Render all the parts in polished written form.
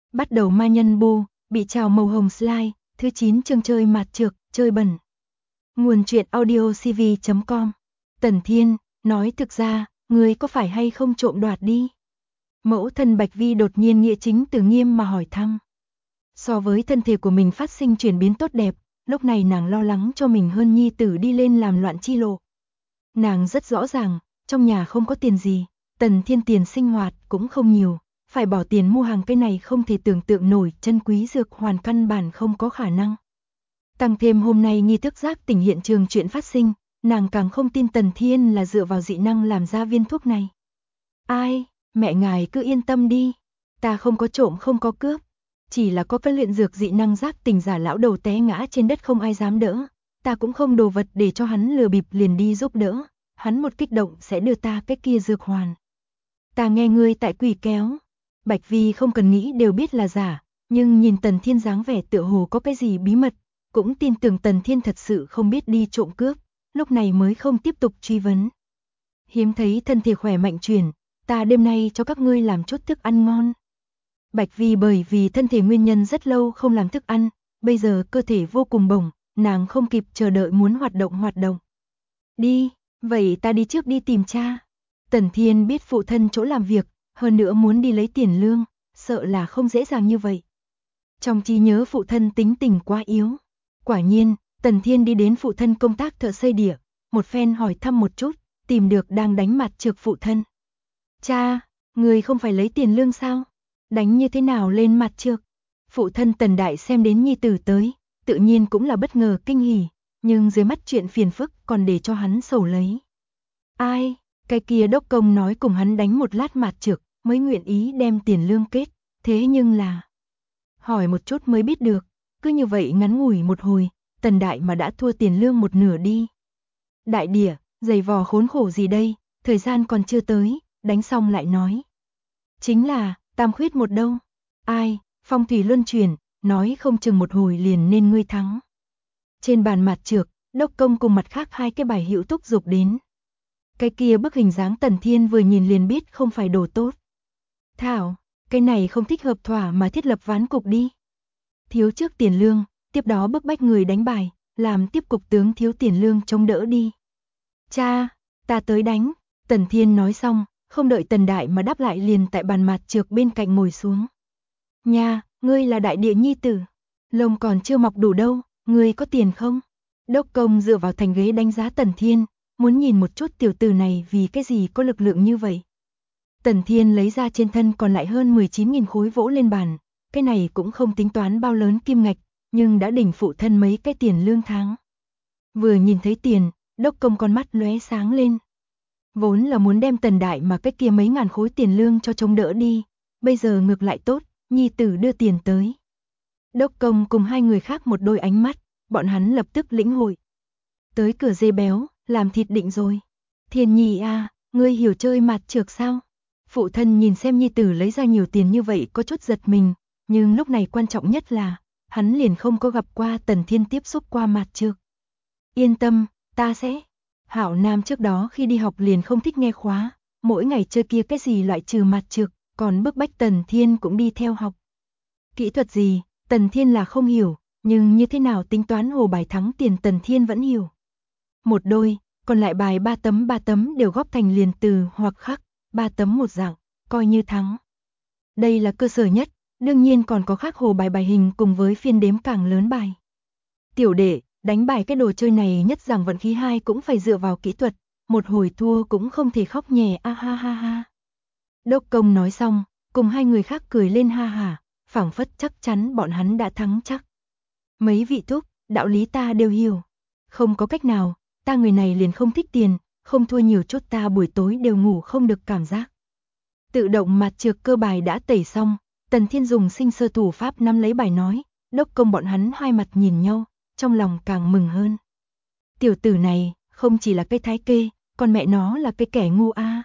Bắt đầu ma nhân bu, bị trào màu hồng slide, thứ 9 chương chơi mạt trược, chơi bẩn. Nguồn truyện audio cv.com. Tần Thiên, nói thực ra, ngươi có phải hay không trộm đoạt đi? Mẫu thân Bạch Vi đột nhiên nghĩa chính từ nghiêm mà hỏi thăm. So với thân thể của mình phát sinh chuyển biến tốt đẹp, lúc này nàng lo lắng cho mình hơn nhi tử đi lên làm loạn chi lộ. Nàng rất rõ ràng, trong nhà không có tiền gì, Tần Thiên tiền sinh hoạt cũng không nhiều, phải bỏ tiền mua hàng cái này không thể tưởng tượng nổi, chân quý dược hoàn căn bản không có khả năng. Tăng thêm hôm nay nghi thức giác tỉnh hiện trường chuyện phát sinh, nàng càng không tin Tần Thiên là dựa vào dị năng làm ra viên thuốc này. Ai, mẹ ngài cứ yên tâm đi, ta không có trộm không có cướp, chỉ là có cái luyện dược dị năng giác tỉnh giả lão đầu té ngã trên đất không ai dám đỡ, ta cũng không đồ vật để cho hắn lừa bịp liền đi giúp đỡ, hắn một kích động sẽ đưa ta cái kia dược hoàn. Ta nghe ngươi tại quỷ kéo. Bạch Vi không cần nghĩ đều biết là giả, nhưng nhìn Tần Thiên dáng vẻ tựa hồ có cái gì bí mật, cũng tin tưởng Tần Thiên thật sự không biết đi trộm cướp, lúc này mới không tiếp tục truy vấn. Hiếm thấy thân thể khỏe mạnh chuyển, ta đêm nay cho các ngươi làm chút thức ăn ngon. Bạch Vi bởi vì thân thể nguyên nhân rất lâu không làm thức ăn, bây giờ cơ thể vô cùng bổng, nàng không kịp chờ đợi muốn hoạt động. Đi, vậy ta đi trước đi tìm cha. Tần Thiên biết phụ thân chỗ làm việc, hơn nữa muốn đi lấy tiền lương, sợ là không dễ dàng như vậy. Trong trí nhớ phụ thân tính tình quá yếu. Quả nhiên, Tần Thiên đi đến phụ thân công tác thợ xây địa, một phen hỏi thăm một chút, tìm được đang đánh mặt trược phụ thân. Cha, người không phải lấy tiền lương sao? Đánh như thế nào lên mặt trược? Phụ thân Tần Đại xem đến nhi tử tới, tự nhiên cũng là bất ngờ kinh hỉ, nhưng dưới mắt chuyện phiền phức còn để cho hắn sầu lấy. Ai, cái kia đốc công nói cùng hắn đánh một lát mặt trược mới nguyện ý đem tiền lương kết, thế nhưng là... Hỏi một chút mới biết được, cứ như vậy ngắn ngủi một hồi, Tần Đại mà đã thua tiền lương một nửa đi. Đại địa, giày vò khốn khổ gì đây, thời gian còn chưa tới, đánh xong lại nói. Chính là, tam khuyết một đâu. Ai, phong thủy luân chuyển, nói không chừng một hồi liền nên ngươi thắng. Trên bàn mặt trược, đốc công cùng mặt khác hai cái bài hữu thúc giục đến. Cái kia bức hình dáng Tần Thiên vừa nhìn liền biết không phải đồ tốt. Thảo, cái này không thích hợp thỏa mà thiết lập ván cục đi. Thiếu trước tiền lương, tiếp đó bức bách người đánh bài, làm tiếp cục tướng thiếu tiền lương chống đỡ đi. Cha, ta tới đánh. Tần Thiên nói xong, không đợi Tần Đại mà đáp lại liền tại bàn mặt trược bên cạnh ngồi xuống. Nha, ngươi là đại địa nhi tử, lông còn chưa mọc đủ đâu, ngươi có tiền không? Đốc công dựa vào thành ghế đánh giá Tần Thiên, muốn nhìn một chút tiểu tử này vì cái gì có lực lượng như vậy. Tần Thiên lấy ra trên thân còn lại hơn 19.000 khối vỗ lên bàn, cái này cũng không tính toán bao lớn kim ngạch, nhưng đã đỉnh phụ thân mấy cái tiền lương tháng. Vừa nhìn thấy tiền, đốc công con mắt lóe sáng lên. Vốn là muốn đem Tần Đại mà cái kia mấy ngàn khối tiền lương cho chống đỡ đi, bây giờ ngược lại tốt, nhi tử đưa tiền tới. Đốc công cùng hai người khác một đôi ánh mắt, bọn hắn lập tức lĩnh hội. Tới cửa dê béo, làm thịt định rồi. Thiên Nhi à, ngươi hiểu chơi mặt trược sao? Phụ thân nhìn xem nhi tử lấy ra nhiều tiền như vậy có chút giật mình, nhưng lúc này quan trọng nhất là, hắn liền không có gặp qua Tần Thiên tiếp xúc qua mặt trược. Yên tâm, ta sẽ. Hảo Nam trước đó khi đi học liền không thích nghe khóa, mỗi ngày chơi kia cái gì loại trừ mặt trược, còn bức bách Tần Thiên cũng đi theo học. Kỹ thuật gì, Tần Thiên là không hiểu, nhưng như thế nào tính toán hồ bài thắng tiền Tần Thiên vẫn hiểu. Một đôi, còn lại bài 3 tấm đều góp thành liền từ hoặc khắc, 3 tấm một dạng, coi như thắng. Đây là cơ sở nhất, đương nhiên còn có khác hồ bài hình cùng với phiên đếm càng lớn bài. Tiểu đệ, đánh bài cái đồ chơi này nhất rằng vận khí hai cũng phải dựa vào kỹ thuật, một hồi thua cũng không thể khóc nhè a ha ha ha. Đốc công nói xong, cùng hai người khác cười lên ha hả, phảng phất chắc chắn bọn hắn đã thắng chắc. Mấy vị thúc, đạo lý ta đều hiểu. Không có cách nào, ta người này liền không thích tiền, không thua nhiều chút ta buổi tối đều ngủ không được cảm giác. Tự động mặt trược cơ bài đã tẩy xong, Tần Thiên dùng sinh sơ thủ pháp nắm lấy bài nói, đốc công bọn hắn hai mặt nhìn nhau, trong lòng càng mừng hơn. Tiểu tử này, không chỉ là cái thái kê, còn mẹ nó là cái kẻ ngu a.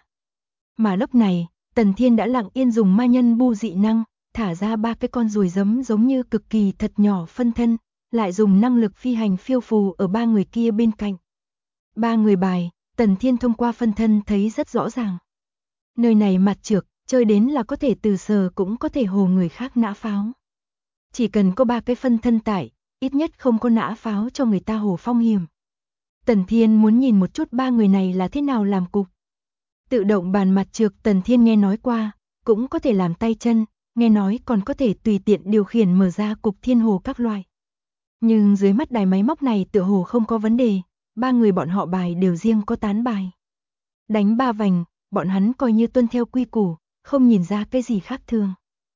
Mà lúc này, Tần Thiên đã lặng yên dùng ma nhân bu dị năng, thả ra 3 cái con ruồi giấm giống như cực kỳ thật nhỏ phân thân, lại dùng năng lực phi hành phiêu phù ở 3 người kia bên cạnh. 3 người bài, Tần Thiên thông qua phân thân thấy rất rõ ràng. Nơi này mặt trược, chơi đến là có thể từ sờ cũng có thể hồ người khác nã pháo. Chỉ cần có 3 cái phân thân tại, ít nhất không có nã pháo cho người ta hồ phong hiểm. Tần Thiên muốn nhìn một chút 3 người này là thế nào làm cục. Tự động bàn mặt trược Tần Thiên nghe nói qua, cũng có thể làm tay chân, nghe nói còn có thể tùy tiện điều khiển mở ra cục thiên hồ các loại. Nhưng dưới mắt đài máy móc này tựa hồ không có vấn đề, 3 người bọn họ bài đều riêng có tán bài. Đánh 3 vành, bọn hắn coi như tuân theo quy củ, không nhìn ra cái gì khác thường.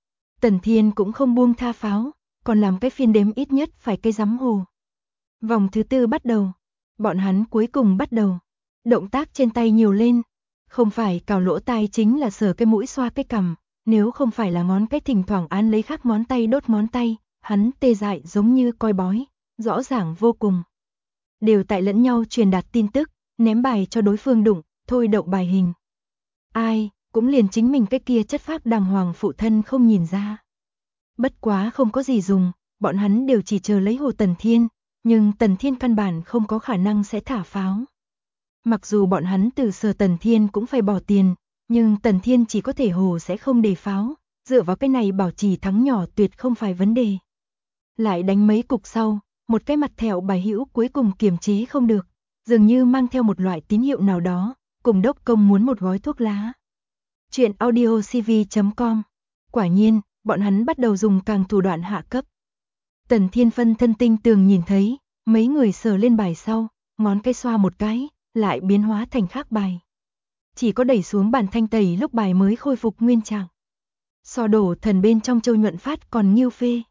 Tần Thiên cũng không buông tha pháo, còn làm cái phiên đếm ít nhất phải cây rắm hồ. Vòng thứ 4 bắt đầu, bọn hắn cuối cùng bắt đầu. Động tác trên tay nhiều lên, không phải cào lỗ tai chính là sờ cái mũi xoa cái cằm, nếu không phải là ngón cái thỉnh thoảng án lấy khắc ngón tay đốt ngón tay, hắn tê dại giống như coi bói, rõ ràng vô cùng. Đều tại lẫn nhau truyền đạt tin tức, ném bài cho đối phương đụng, thôi động bài hình. Ai, cũng liền chính mình cái kia chất phác đàng hoàng phụ thân không nhìn ra. Bất quá không có gì dùng, bọn hắn đều chỉ chờ lấy hồ Tần Thiên, nhưng Tần Thiên căn bản không có khả năng sẽ thả pháo. Mặc dù bọn hắn từ sờ Tần Thiên cũng phải bỏ tiền, nhưng Tần Thiên chỉ có thể hồ sẽ không để pháo, dựa vào cái này bảo trì thắng nhỏ tuyệt không phải vấn đề. Lại đánh mấy cục sau, một cái mặt thẹo bài hữu cuối cùng kiềm chế không được, dường như mang theo một loại tín hiệu nào đó, cùng đốc công muốn một gói thuốc lá. Chuyện audiocv.com. Quả nhiên, bọn hắn bắt đầu dùng càng thủ đoạn hạ cấp. Tần Thiên phân thân tinh tường nhìn thấy, mấy người sờ lên bài sau, ngón cái xoa một cái, lại biến hóa thành khác bài. Chỉ có đẩy xuống bàn thanh tẩy lúc bài mới khôi phục nguyên trạng. So đổ thần bên trong Châu Nhuận Phát còn nghiêu phê.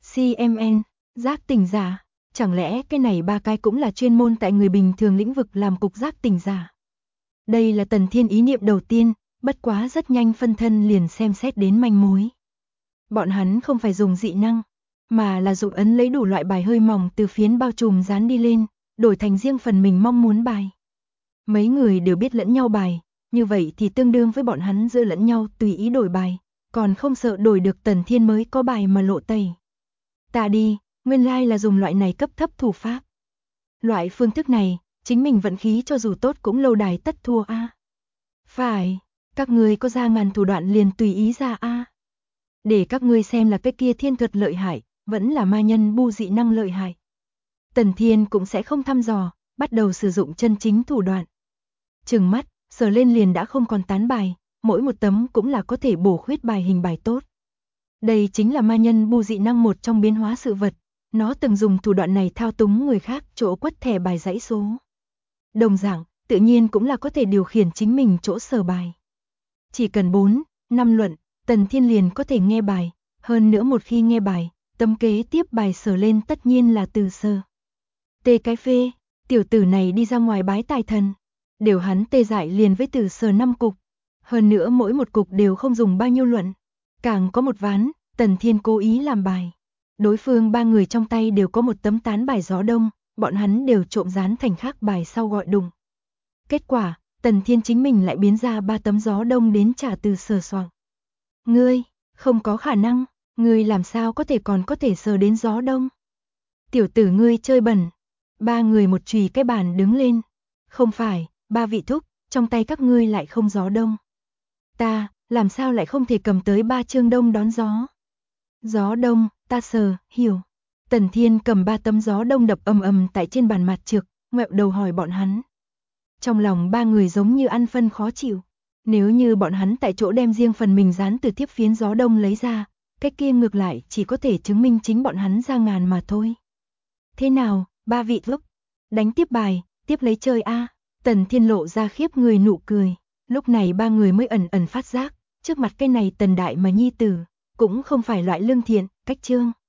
CMN, giác tỉnh giả, chẳng lẽ cái này 3 cái cũng là chuyên môn tại người bình thường lĩnh vực làm cục giác tỉnh giả. Đây là Tần Thiên ý niệm đầu tiên, bất quá rất nhanh phân thân liền xem xét đến manh mối. Bọn hắn không phải dùng dị năng, mà là dụng ấn lấy đủ loại bài hơi mỏng từ phiến bao trùm dán đi lên, đổi thành riêng phần mình mong muốn bài. Mấy người đều biết lẫn nhau bài, như vậy thì tương đương với bọn hắn giữa lẫn nhau tùy ý đổi bài, còn không sợ đổi được Tần Thiên mới có bài mà lộ tẩy. Ta đi, nguyên lai là dùng loại này cấp thấp thủ pháp. Loại phương thức này, chính mình vận khí cho dù tốt cũng lâu đài tất thua a. Phải, các ngươi có ra ngàn thủ đoạn liền tùy ý ra a. Để các ngươi xem là cái kia thiên thuật lợi hại, vẫn là ma nhân bu dị năng lợi hại. Tần Thiên cũng sẽ không thăm dò, bắt đầu sử dụng chân chính thủ đoạn. Trừng mắt, sờ lên liền đã không còn tán bài, mỗi một tấm cũng là có thể bổ khuyết bài hình bài tốt. Đây chính là ma nhân bu dị năng một trong biến hóa sự vật, nó từng dùng thủ đoạn này thao túng người khác chỗ quất thẻ bài dãy số. Đồng dạng, tự nhiên cũng là có thể điều khiển chính mình chỗ sờ bài. Chỉ cần 4, 5 luận, Tần Thiên liền có thể nghe bài, hơn nữa một khi nghe bài, tấm kế tiếp bài sờ lên tất nhiên là từ sờ. Tê cái phê, tiểu tử này đi ra ngoài bái tài thần, đều hắn tê dại liền với từ sờ 5 cục, hơn nữa mỗi một cục đều không dùng bao nhiêu luận, càng có một ván, Tần Thiên cố ý làm bài. Đối phương 3 người trong tay đều có một tấm tán bài gió đông, bọn hắn đều trộm dán thành khác bài sau gọi đùng. Kết quả, Tần Thiên chính mình lại biến ra 3 tấm gió đông đến trả từ sờ soạng. Ngươi, không có khả năng, ngươi làm sao có thể còn có thể sờ đến gió đông. Tiểu tử ngươi chơi bẩn. 3 người một chùy cái bàn đứng lên. Không phải, 3 vị thúc, trong tay các ngươi lại không gió đông. Ta, làm sao lại không thể cầm tới 3 chương đông đón gió. Gió đông, ta sờ, hiểu. Tần Thiên cầm 3 tấm gió đông đập ầm ầm tại trên bàn mặt trược, ngoẹo đầu hỏi bọn hắn. Trong lòng 3 người giống như ăn phân khó chịu. Nếu như bọn hắn tại chỗ đem riêng phần mình dán từ tiếp phiến gió đông lấy ra, cái kia ngược lại chỉ có thể chứng minh chính bọn hắn ra ngàn mà thôi. Thế nào, 3 vị thúc? Đánh tiếp bài, tiếp lấy chơi a. Tần Thiên lộ ra khiếp người nụ cười. Lúc này 3 người mới ẩn ẩn phát giác, trước mặt cái này Tần đại mà nhi tử, cũng không phải loại lương thiện, cách trương.